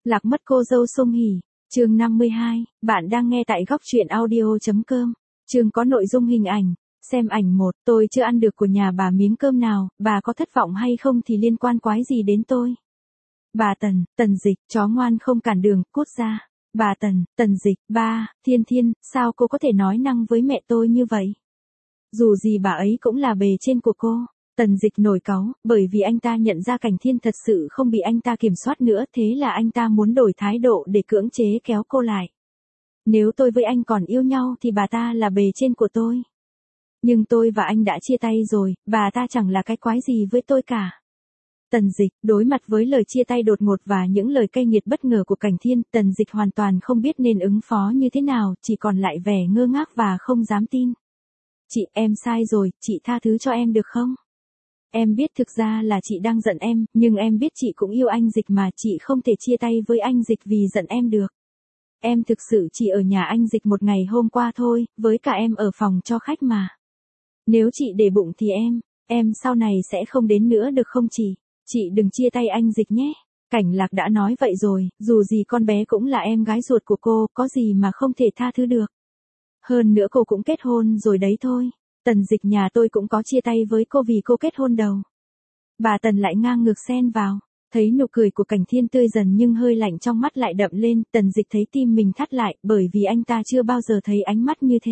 Lạc mất cô dâu Song Hỷ, chương 52, bạn đang nghe tại góc truyện audio.com. Chương có nội dung hình ảnh, xem ảnh 1, tôi chưa ăn được của nhà bà miếng cơm nào, bà có thất vọng hay không thì liên quan quái gì đến tôi. Bà Tần Dịch, chó ngoan không cản đường, cút ra. Bà Tần Dịch, ba, Thiên, sao cô có thể nói năng với mẹ tôi như vậy? Dù gì bà ấy cũng là bề trên của cô. Tần Dịch nổi cáu, bởi vì anh ta nhận ra Cảnh Thiên thật sự không bị anh ta kiểm soát nữa, thế là anh ta muốn đổi thái độ để cưỡng chế kéo cô lại. Nếu tôi với anh còn yêu nhau thì bà ta là bề trên của tôi. Nhưng tôi và anh đã chia tay rồi, bà ta chẳng là cái quái gì với tôi cả. Tần Dịch, đối mặt với lời chia tay đột ngột và những lời cay nghiệt bất ngờ của Cảnh Thiên, Tần Dịch hoàn toàn không biết nên ứng phó như thế nào, chỉ còn lại vẻ ngơ ngác và không dám tin. Chị, em sai rồi, chị tha thứ cho em được không? Em biết thực ra là chị đang giận em, nhưng em biết chị cũng yêu anh Dịch mà, chị không thể chia tay với anh Dịch vì giận em được. Em thực sự chỉ ở nhà anh Dịch một ngày hôm qua thôi, với cả em ở phòng cho khách mà. Nếu chị để bụng thì em sau này sẽ không đến nữa được không chị? Chị đừng chia tay anh Dịch nhé. Cảnh Lạc đã nói vậy rồi, dù gì con bé cũng là em gái ruột của cô, có gì mà không thể tha thứ được. Hơn nữa cô cũng kết hôn rồi đấy thôi. Tần Dịch, nhà tôi cũng có chia tay với cô vì cô kết hôn đâu. Bà Tần lại ngang ngược xen vào. Thấy nụ cười của Cảnh Thiên tươi dần nhưng hơi lạnh trong mắt lại đậm lên, Tần Dịch thấy tim mình thắt lại, bởi vì anh ta chưa bao giờ thấy ánh mắt như thế.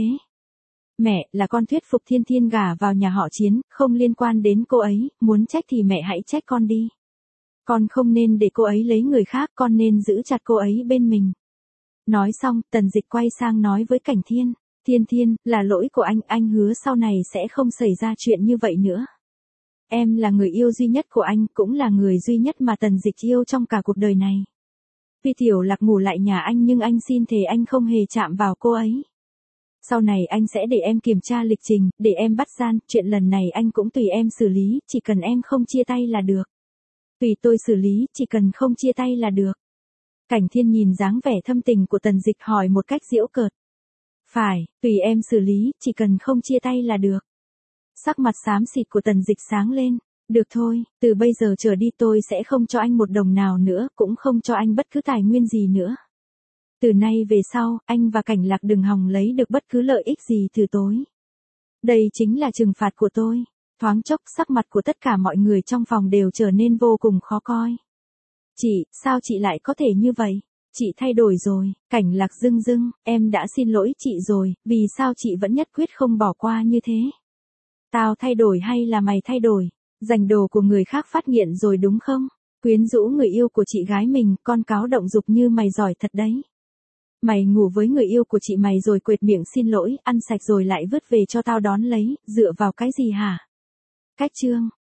Mẹ, là con thuyết phục Thiên gả vào nhà họ Chiến, không liên quan đến cô ấy, muốn trách thì mẹ hãy trách con đi. Con không nên để cô ấy lấy người khác, con nên giữ chặt cô ấy bên mình. Nói xong, Tần Dịch quay sang nói với Cảnh Thiên. Thiên, là lỗi của anh hứa sau này sẽ không xảy ra chuyện như vậy nữa. Em là người yêu duy nhất của anh, cũng là người duy nhất mà Tần Dịch yêu trong cả cuộc đời này. Vì Tiểu Lạc ngủ lại nhà anh nhưng anh xin thề anh không hề chạm vào cô ấy. Sau này anh sẽ để em kiểm tra lịch trình, để em bắt gian, chuyện lần này anh cũng tùy em xử lý, chỉ cần em không chia tay là được. Tùy tôi xử lý, chỉ cần không chia tay là được. Cảnh Thiên nhìn dáng vẻ thâm tình của Tần Dịch hỏi một cách giễu cợt. Phải, tùy em xử lý, chỉ cần không chia tay là được. Sắc mặt xám xịt của Tần Dịch sáng lên. Được thôi, từ bây giờ trở đi tôi sẽ không cho anh một đồng nào nữa, cũng không cho anh bất cứ tài nguyên gì nữa. Từ nay về sau, anh và Cảnh Lạc đừng hòng lấy được bất cứ lợi ích gì từ tôi. Đây chính là trừng phạt của tôi. Thoáng chốc, sắc mặt của tất cả mọi người trong phòng đều trở nên vô cùng khó coi. Chị, sao chị lại có thể như vậy? Chị thay đổi rồi. Cảnh Lạc rưng, em đã xin lỗi chị rồi, vì sao chị vẫn nhất quyết không bỏ qua như thế? Tao thay đổi hay là mày thay đổi? Giành đồ của người khác phát nghiện rồi đúng không? Quyến rũ người yêu của chị gái mình, con cáo động dục như mày giỏi thật đấy. Mày ngủ với người yêu của chị mày rồi quệt miệng xin lỗi, ăn sạch rồi lại vứt về cho tao đón lấy, dựa vào cái gì hả? Cách chương,